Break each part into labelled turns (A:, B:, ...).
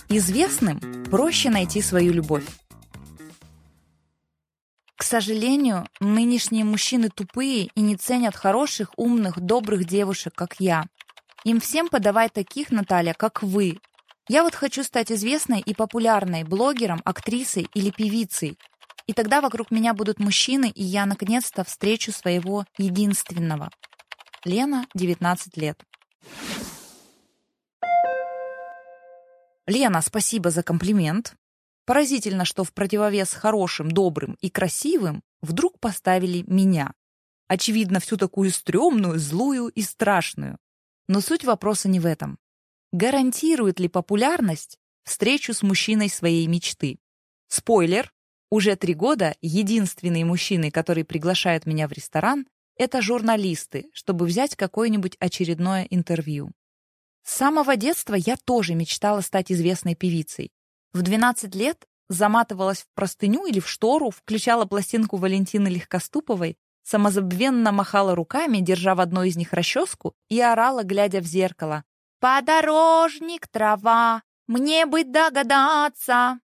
A: Известным проще найти свою любовь. К сожалению, нынешние мужчины тупые и не ценят хороших, умных, добрых девушек, как я. Им всем подавай таких, Наталья, как вы. Я вот хочу стать известной и популярной блогером, актрисой или певицей. И тогда вокруг меня будут мужчины, и я наконец-то встречу своего единственного. Лена, 19 лет. Лена, спасибо за комплимент. Поразительно, что в противовес хорошим, добрым и красивым вдруг поставили меня. Очевидно, всю такую стрёмную, злую и страшную. Но суть вопроса не в этом. Гарантирует ли популярность встречу с мужчиной своей мечты? Спойлер, уже 3 года единственные мужчины, которые приглашают меня в ресторан, это журналисты, чтобы взять какое-нибудь очередное интервью. С самого детства я тоже мечтала стать известной певицей. В 12 лет заматывалась в простыню или в штору, включала пластинку Валентины Легкоступовой, самозабвенно махала руками, держа в одной из них расческу, и орала, глядя в зеркало: «Подорожник, трава, мне бы догадаться».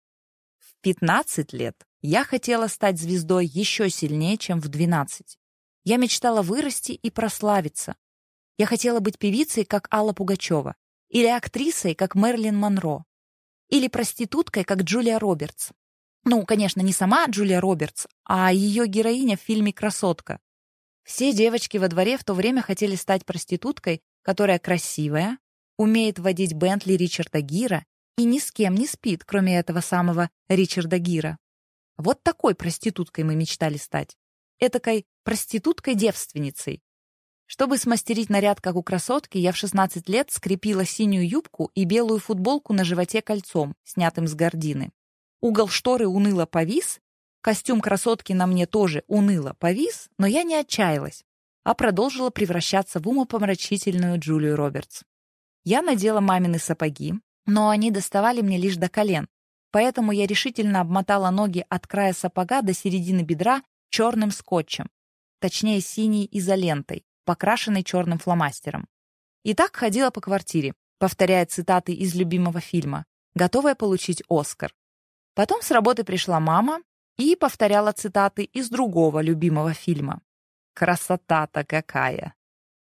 A: В 15 лет я хотела стать звездой еще сильнее, чем в 12. Я мечтала вырасти и прославиться. Я хотела быть певицей, как Алла Пугачева, или актрисой, как Мэрилин Монро, или проституткой, как Джулия Робертс. Ну, конечно, не сама Джулия Робертс, а ее героиня в фильме «Красотка». Все девочки во дворе в то время хотели стать проституткой, которая красивая, умеет водить Бентли Ричарда Гира и ни с кем не спит, кроме этого самого Ричарда Гира. Вот такой проституткой мы мечтали стать. Этакой проституткой-девственницей. Чтобы смастерить наряд, как у красотки, я в 16 лет скрепила синюю юбку и белую футболку на животе кольцом, снятым с гардины. Угол шторы уныло повис, костюм красотки на мне тоже уныло повис, но я не отчаялась, а продолжила превращаться в умопомрачительную Джулию Робертс. Я надела мамины сапоги, но они доставали мне лишь до колен, поэтому я решительно обмотала ноги от края сапога до середины бедра черным скотчем, точнее синей изолентой, покрашенной черным фломастером. И так ходила по квартире, повторяя цитаты из любимого фильма, готовая получить Оскар. Потом с работы пришла мама и повторяла цитаты из другого любимого фильма. «Красота-то какая!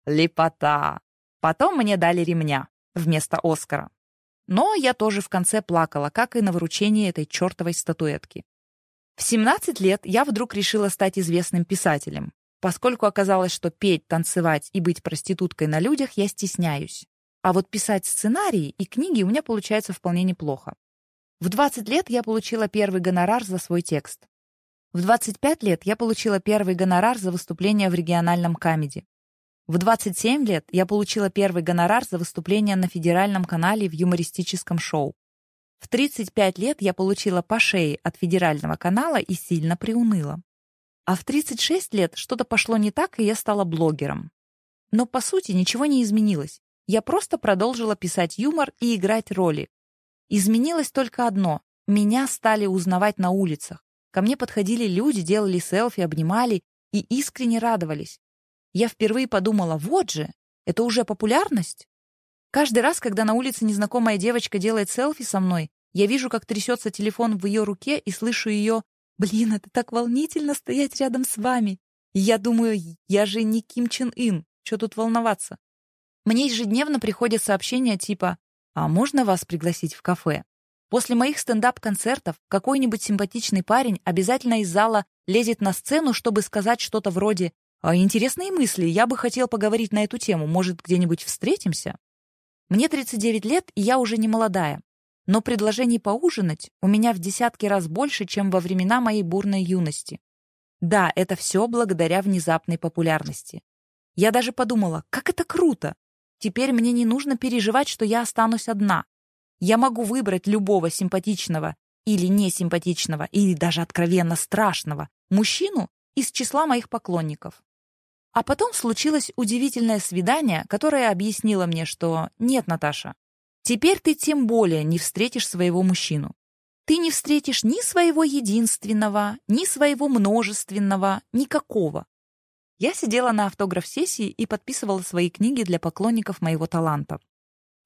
A: Лепота!» Потом мне дали ремня вместо Оскара. Но я тоже в конце плакала, как и на вручении этой чертовой статуэтки. В 17 лет я вдруг решила стать известным писателем, поскольку оказалось, что петь, танцевать и быть проституткой на людях я стесняюсь. А вот писать сценарии и книги у меня получается вполне неплохо. В 20 лет я получила первый гонорар за свой текст. В 25 лет я получила первый гонорар за выступление в региональном камеди. В 27 лет я получила первый гонорар за выступление на федеральном канале в юмористическом шоу. В 35 лет я получила по шее от федерального канала и сильно приуныла. А в 36 лет что-то пошло не так, и я стала блогером. Но, по сути, ничего не изменилось. Я просто продолжила писать юмор и играть роли. Изменилось только одно. Меня стали узнавать на улицах. Ко мне подходили люди, делали селфи, обнимали и искренне радовались. Я впервые подумала: вот же, это уже популярность. Каждый раз, когда на улице незнакомая девочка делает селфи со мной, я вижу, как трясется телефон в ее руке и слышу ее: «Блин, это так волнительно стоять рядом с вами». И я думаю: я же не Ким Чен Ын, что тут волноваться? Мне ежедневно приходят сообщения типа: «А можно вас пригласить в кафе?» После моих стендап-концертов какой-нибудь симпатичный парень обязательно из зала лезет на сцену, чтобы сказать что-то вроде: «А интересные мысли, я бы хотел поговорить на эту тему, может, где-нибудь встретимся?» Мне 39 лет, и я уже не молодая. Но предложений поужинать у меня в десятки раз больше, чем во времена моей бурной юности. Да, это все благодаря внезапной популярности. Я даже подумала: как это круто! Теперь мне не нужно переживать, что я останусь одна. Я могу выбрать любого симпатичного или несимпатичного, или даже откровенно страшного мужчину из числа моих поклонников. А потом случилось удивительное свидание, которое объяснило мне, что нет, Наташа, теперь ты тем более не встретишь своего мужчину. Ты не встретишь ни своего единственного, ни своего множественного, никакого. Я сидела на автограф-сессии и подписывала свои книги для поклонников моего таланта.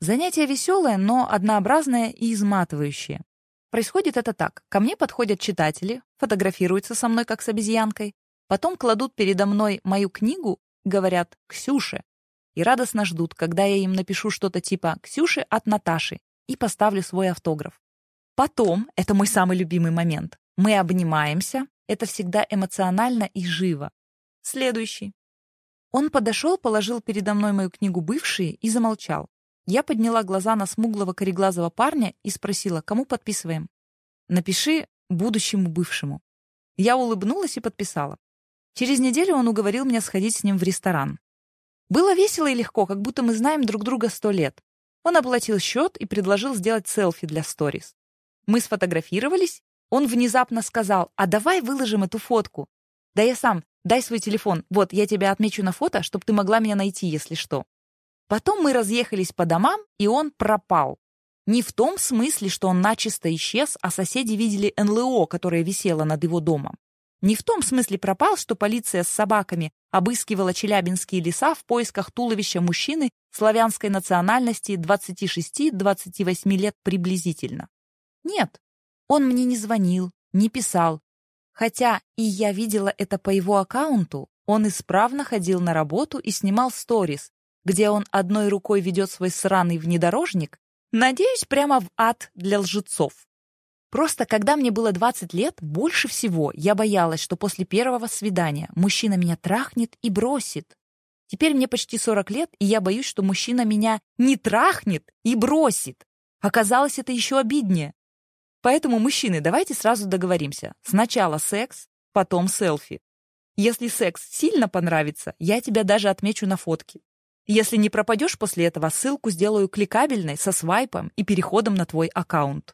A: Занятие веселое, но однообразное и изматывающее. Происходит это так. Ко мне подходят читатели, фотографируются со мной как с обезьянкой, потом кладут передо мной мою книгу, говорят «Ксюше», и радостно ждут, когда я им напишу что-то типа «Ксюше от Наташи» и поставлю свой автограф. Потом, это мой самый любимый момент, мы обнимаемся, это всегда эмоционально и живо. Следующий. Он подошел, положил передо мной мою книгу «Бывшие» и замолчал. Я подняла глаза на смуглого кореглазого парня и спросила, кому подписываем? «Напиши будущему бывшему». Я улыбнулась и подписала. Через неделю он уговорил меня сходить с ним в ресторан. Было весело и легко, как будто мы знаем друг друга 100 лет. Он оплатил счет и предложил сделать селфи для сторис. Мы сфотографировались, он внезапно сказал, а давай выложим эту фотку. Да я сам, дай свой телефон, вот, я тебя отмечу на фото, чтобы ты могла меня найти, если что. Потом мы разъехались по домам, и он пропал. Не в том смысле, что он начисто исчез, а соседи видели НЛО, которое висело над его домом. Не в том смысле пропал, что полиция с собаками обыскивала челябинские леса в поисках туловища мужчины славянской национальности 26-28 лет приблизительно. Нет, он мне не звонил, не писал. Хотя и я видела это по его аккаунту, он исправно ходил на работу и снимал сторис, где он одной рукой ведет свой сраный внедорожник, надеюсь, прямо в ад для лжецов. Просто когда мне было 20 лет, больше всего я боялась, что после первого свидания мужчина меня трахнет и бросит. Теперь мне почти 40 лет, и я боюсь, что мужчина меня не трахнет и бросит. Оказалось, это еще обиднее. Поэтому, мужчины, давайте сразу договоримся. Сначала секс, потом селфи. Если секс сильно понравится, я тебя даже отмечу на фотке. Если не пропадешь после этого, ссылку сделаю кликабельной со свайпом и переходом на твой аккаунт.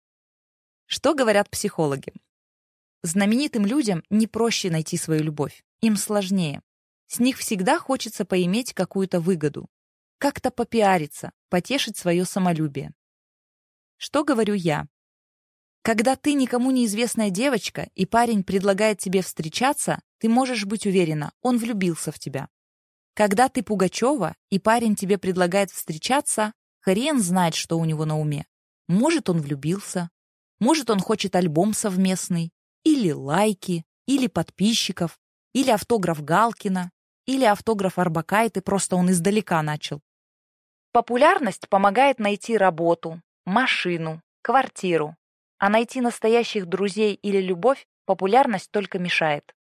A: Что говорят психологи? Знаменитым людям не проще найти свою любовь, им сложнее. С них всегда хочется поиметь какую-то выгоду, как-то попиариться, потешить свое самолюбие. Что говорю я? Когда ты никому неизвестная девочка, и парень предлагает тебе встречаться, ты можешь быть уверена, он влюбился в тебя. Когда ты Пугачева, и парень тебе предлагает встречаться, хрен знает, что у него на уме. Может, он влюбился. Может, он хочет альбом совместный, или лайки, или подписчиков, или автограф Галкина, или автограф Орбакайте, просто он издалека начал. Популярность помогает найти работу, машину, квартиру, а найти настоящих друзей или любовь популярность только мешает.